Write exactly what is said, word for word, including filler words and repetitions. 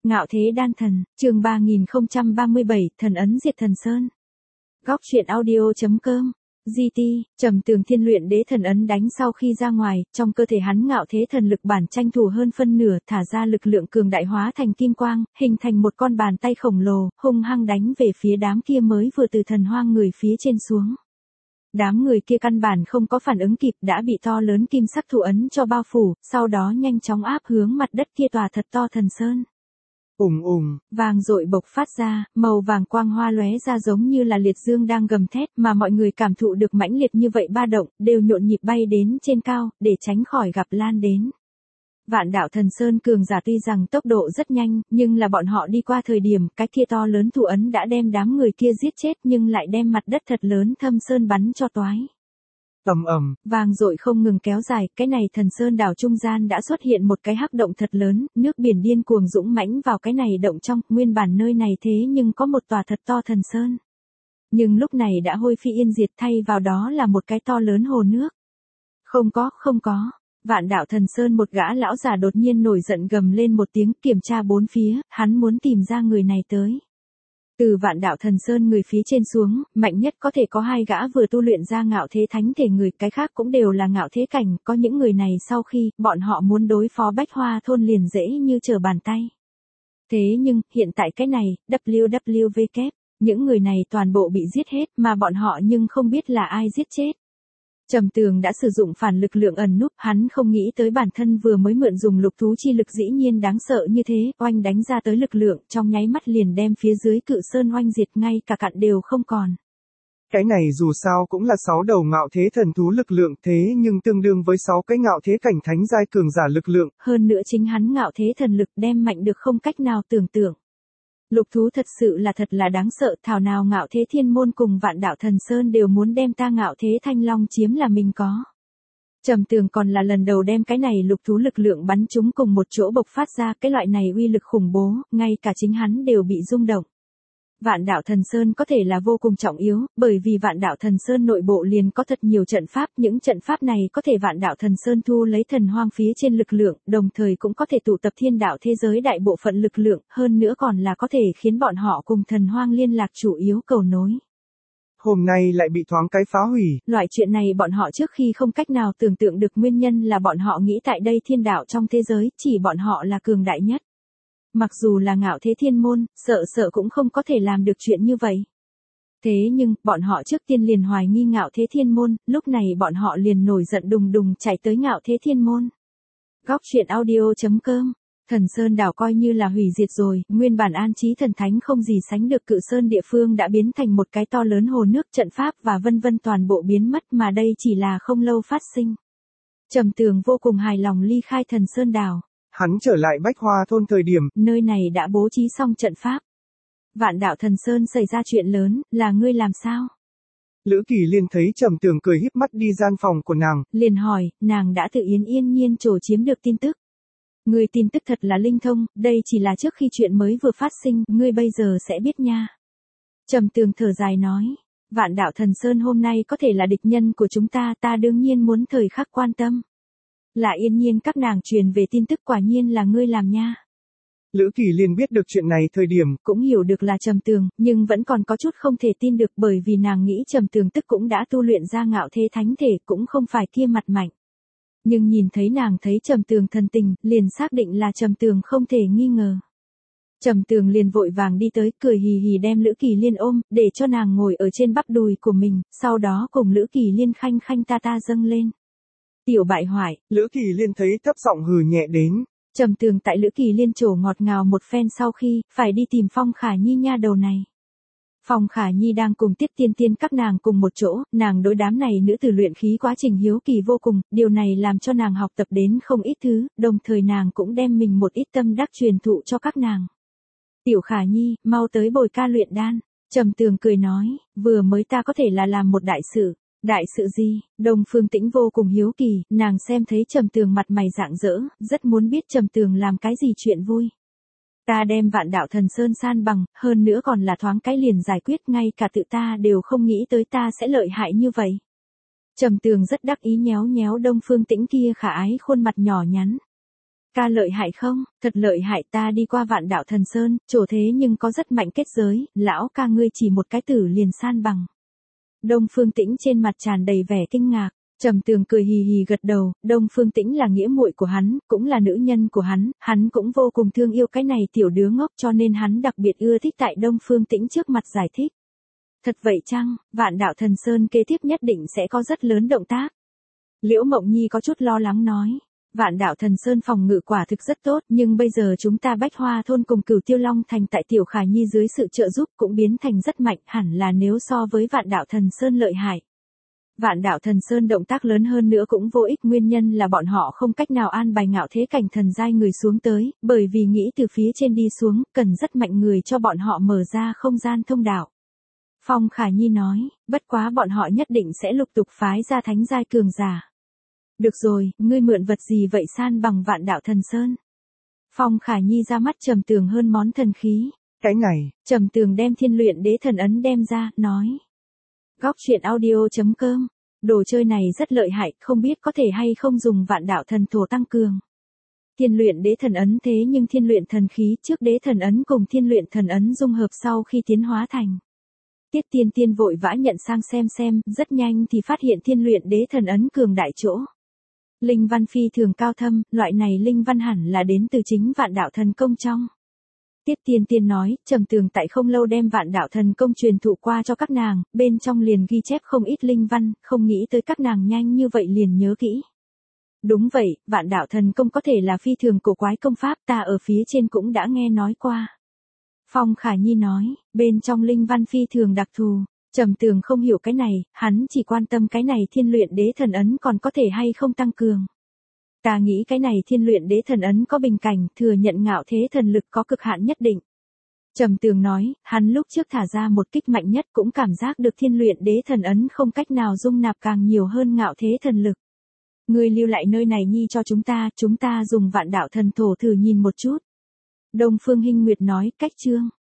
Ngạo Thế Đan Thần, chương ba nghìn không trăm ba mươi bảy, Thần ấn diệt thần sơn. Góc truyện audio.com. giê tê, Trầm Tường Thiên luyện đế thần ấn đánh sau khi ra ngoài, trong cơ thể hắn ngạo thế thần lực bản tranh thủ hơn phân nửa, thả ra lực lượng cường đại hóa thành kim quang, hình thành một con bàn tay khổng lồ, hung hăng đánh về phía đám kia mới vừa từ thần hoang người phía trên xuống. Đám người kia căn bản không có phản ứng kịp đã bị to lớn kim sắc thủ ấn cho bao phủ, sau đó nhanh chóng áp hướng mặt đất kia tòa thật to thần sơn. Ùng ùng, vàng rội bộc phát ra, màu vàng quang hoa lóe ra giống như là liệt dương đang gầm thét, mà mọi người cảm thụ được mãnh liệt như vậy ba động, đều nhộn nhịp bay đến trên cao, để tránh khỏi gặp lan đến. Vạn đạo thần sơn cường giả tuy rằng tốc độ rất nhanh, nhưng là bọn họ đi qua thời điểm, cái kia to lớn thủ ấn đã đem đám người kia giết chết nhưng lại đem mặt đất thật lớn thâm sơn bắn cho toái. Ầm ầm, vàng dội không ngừng kéo dài, cái này thần sơn đảo trung gian đã xuất hiện một cái hắc động thật lớn, nước biển điên cuồng dũng mãnh vào cái này động trong, nguyên bản nơi này thế nhưng có một tòa thật to thần sơn. Nhưng lúc này đã hôi phi yên diệt, thay vào đó là một cái to lớn hồ nước. Không có, không có. Vạn đạo thần sơn một gã lão già đột nhiên nổi giận gầm lên một tiếng, kiểm tra bốn phía, hắn muốn tìm ra người này tới. Từ vạn đạo thần sơn người phía trên xuống, mạnh nhất có thể có hai gã vừa tu luyện ra ngạo thế thánh thể người, cái khác cũng đều là ngạo thế cảnh, có những người này sau khi, bọn họ muốn đối phó Bách Hoa thôn liền dễ như trở bàn tay. Thế nhưng, hiện tại cái này, W W W, những người này toàn bộ bị giết hết, mà bọn họ nhưng không biết là ai giết chết. Trầm Tường đã sử dụng phản lực lượng ẩn núp, hắn không nghĩ tới bản thân vừa mới mượn dùng lục thú chi lực dĩ nhiên đáng sợ như thế, oanh đánh ra tới lực lượng, trong nháy mắt liền đem phía dưới cự sơn oanh diệt, ngay cả cặn đều không còn. Cái này dù sao cũng là sáu đầu ngạo thế thần thú lực lượng, thế nhưng tương đương với sáu cái ngạo thế cảnh thánh giai cường giả lực lượng. Hơn nữa chính hắn ngạo thế thần lực đem mạnh được không cách nào tưởng tượng. Lục thú thật sự là thật là đáng sợ, thảo nào ngạo thế thiên môn cùng vạn đạo thần sơn đều muốn đem ta ngạo thế thanh long chiếm là mình có. Trầm Tường còn là lần đầu đem cái này lục thú lực lượng bắn chúng cùng một chỗ bộc phát ra, cái loại này uy lực khủng bố, ngay cả chính hắn đều bị rung động. Vạn đạo thần sơn có thể là vô cùng trọng yếu, bởi vì vạn đạo thần sơn nội bộ liền có thật nhiều trận pháp, những trận pháp này có thể vạn đạo thần sơn thu lấy thần hoang phía trên lực lượng, đồng thời cũng có thể tụ tập thiên đạo thế giới đại bộ phận lực lượng, hơn nữa còn là có thể khiến bọn họ cùng thần hoang liên lạc chủ yếu cầu nối. Hôm nay lại bị thoáng cái phá hủy. Loại chuyện này bọn họ trước khi không cách nào tưởng tượng được, nguyên nhân là bọn họ nghĩ tại đây thiên đạo trong thế giới, chỉ bọn họ là cường đại nhất. Mặc dù là ngạo thế thiên môn, sợ sợ cũng không có thể làm được chuyện như vậy. Thế nhưng, bọn họ trước tiên liền hoài nghi ngạo thế thiên môn, lúc này bọn họ liền nổi giận đùng đùng chạy tới ngạo thế thiên môn. Góc truyện audio.com. Thần Sơn đảo coi như là hủy diệt rồi, nguyên bản an trí thần thánh không gì sánh được cự sơn địa phương đã biến thành một cái to lớn hồ nước, trận pháp và vân vân toàn bộ biến mất, mà đây chỉ là không lâu phát sinh. Trầm Tường vô cùng hài lòng ly khai Thần Sơn đảo. Hắn trở lại Bách Hoa thôn thời điểm, nơi này đã bố trí xong trận pháp. Vạn đạo thần sơn xảy ra chuyện lớn, là ngươi làm sao? Lữ Kỳ Liên thấy Trầm Tường cười híp mắt đi gian phòng của nàng, liền hỏi, nàng đã tự yên yên nhiên trổ chiếm được tin tức. Ngươi tin tức thật là linh thông, đây chỉ là trước khi chuyện mới vừa phát sinh, ngươi bây giờ sẽ biết nha. Trầm Tường thở dài nói, vạn đạo thần sơn hôm nay có thể là địch nhân của chúng ta, ta đương nhiên muốn thời khắc quan tâm. Là yên nhiên các nàng truyền về tin tức, quả nhiên là ngươi làm nha. Lữ Kỳ Liên biết được chuyện này thời điểm, cũng hiểu được là Trầm Tường, nhưng vẫn còn có chút không thể tin được, bởi vì nàng nghĩ Trầm Tường tức cũng đã tu luyện ra ngạo thế thánh thể, cũng không phải kia mặt mạnh. Nhưng nhìn thấy nàng thấy Trầm Tường thần tình, liền xác định là Trầm Tường không thể nghi ngờ. Trầm Tường liền vội vàng đi tới, cười hì hì đem Lữ Kỳ Liên ôm, để cho nàng ngồi ở trên bắp đùi của mình, sau đó cùng Lữ Kỳ Liên khanh khanh ta ta dâng lên. Tiểu bại hoại, Lữ Kỳ Liên thấy thấp giọng hừ nhẹ đến. Trầm Tường tại Lữ Kỳ Liên trổ ngọt ngào một phen sau khi, phải đi tìm Phong Khả Nhi nha đầu này. Phong Khả Nhi đang cùng Tiết Tiên Tiên các nàng cùng một chỗ, nàng đối đám này nữ tử luyện khí quá trình hiếu kỳ vô cùng, điều này làm cho nàng học tập đến không ít thứ, đồng thời nàng cũng đem mình một ít tâm đắc truyền thụ cho các nàng. Tiểu Khả Nhi, mau tới bồi ca luyện đan. Trầm Tường cười nói, vừa mới ta có thể là làm một đại sự. Đại sự gì? Đông Phương Tĩnh vô cùng hiếu kỳ, nàng xem thấy Trầm Tường mặt mày rạng rỡ, rất muốn biết Trầm Tường làm cái gì chuyện vui. Ta đem vạn đạo thần sơn san bằng, hơn nữa còn là thoáng cái liền giải quyết, ngay cả tự ta đều không nghĩ tới ta sẽ lợi hại như vậy. Trầm Tường rất đắc ý nhéo nhéo Đông Phương Tĩnh kia khả ái khuôn mặt nhỏ nhắn. Ca lợi hại không? Thật lợi hại, ta đi qua Vạn Đạo Thần Sơn, chỗ thế nhưng có rất mạnh kết giới, lão ca ngươi chỉ một cái tử liền san bằng. Đông Phương Tĩnh trên mặt tràn đầy vẻ kinh ngạc. Trầm Tường cười hì hì gật đầu, Đông Phương Tĩnh là nghĩa muội của hắn, cũng là nữ nhân của hắn, hắn cũng vô cùng thương yêu cái này tiểu đứa ngốc cho nên hắn đặc biệt ưa thích tại Đông Phương Tĩnh trước mặt giải thích. Thật vậy chăng, Vạn Đạo Thần Sơn kế tiếp nhất định sẽ có rất lớn động tác. Liễu Mộng Nhi có chút lo lắng nói. Vạn Đạo Thần Sơn phòng ngự quả thực rất tốt, nhưng bây giờ chúng ta Bách Hoa thôn cùng Cửu Tiêu Long thành tại Tiểu Khả Nhi dưới sự trợ giúp cũng biến thành rất mạnh, hẳn là nếu so với Vạn Đạo Thần Sơn lợi hại. Vạn Đạo Thần Sơn động tác lớn hơn nữa cũng vô ích, nguyên nhân là bọn họ không cách nào an bài ngạo thế cảnh thần giai người xuống tới, bởi vì nghĩ từ phía trên đi xuống, cần rất mạnh người cho bọn họ mở ra không gian thông đạo. Phong Khả Nhi nói, bất quá bọn họ nhất định sẽ lục tục phái ra thánh giai cường giả. Được rồi, ngươi mượn vật gì vậy san bằng Vạn Đạo Thần Sơn? Phong Khả Nhi ra mắt Trầm Tường hơn món thần khí. Cái này. Trầm Tường đem Thiên Luyện Đế Thần Ấn đem ra, nói. Góc truyện audio chấm com. Đồ chơi này rất lợi hại, không biết có thể hay không dùng Vạn Đạo Thần Thổ tăng cường. Thiên Luyện Đế Thần Ấn thế nhưng Thiên Luyện Thần Khí trước Đế Thần Ấn cùng Thiên Luyện Thần Ấn dung hợp sau khi tiến hóa thành. Tiết Tiên Tiên vội vã nhận sang xem xem, rất nhanh thì phát hiện Thiên Luyện Đế Thần Ấn cường đại chỗ. Linh văn phi thường cao thâm, loại này linh văn hẳn là đến từ chính Vạn Đạo Thần Công trong. Tiết Tiên Tiên nói, Trầm Tường tại không lâu đem Vạn Đạo Thần Công truyền thụ qua cho các nàng, bên trong liền ghi chép không ít linh văn, không nghĩ tới các nàng nhanh như vậy liền nhớ kỹ. Đúng vậy, Vạn Đạo Thần Công có thể là phi thường cổ quái công pháp, ta ở phía trên cũng đã nghe nói qua. Phong Khả Nhi nói, bên trong linh văn phi thường đặc thù. Trầm Tường không hiểu cái này, hắn chỉ quan tâm cái này Thiên Luyện Đế Thần Ấn còn có thể hay không tăng cường. Ta nghĩ cái này Thiên Luyện Đế Thần Ấn có bình cảnh, thừa nhận ngạo thế thần lực có cực hạn nhất định. Trầm Tường nói, hắn lúc trước thả ra một kích mạnh nhất cũng cảm giác được Thiên Luyện Đế Thần Ấn không cách nào dung nạp càng nhiều hơn ngạo thế thần lực. Ngươi lưu lại nơi này nhi cho chúng ta, chúng ta dùng Vạn Đạo Thần Thổ thử nhìn một chút. Đông Phương Hinh Nguyệt nói, cách chương.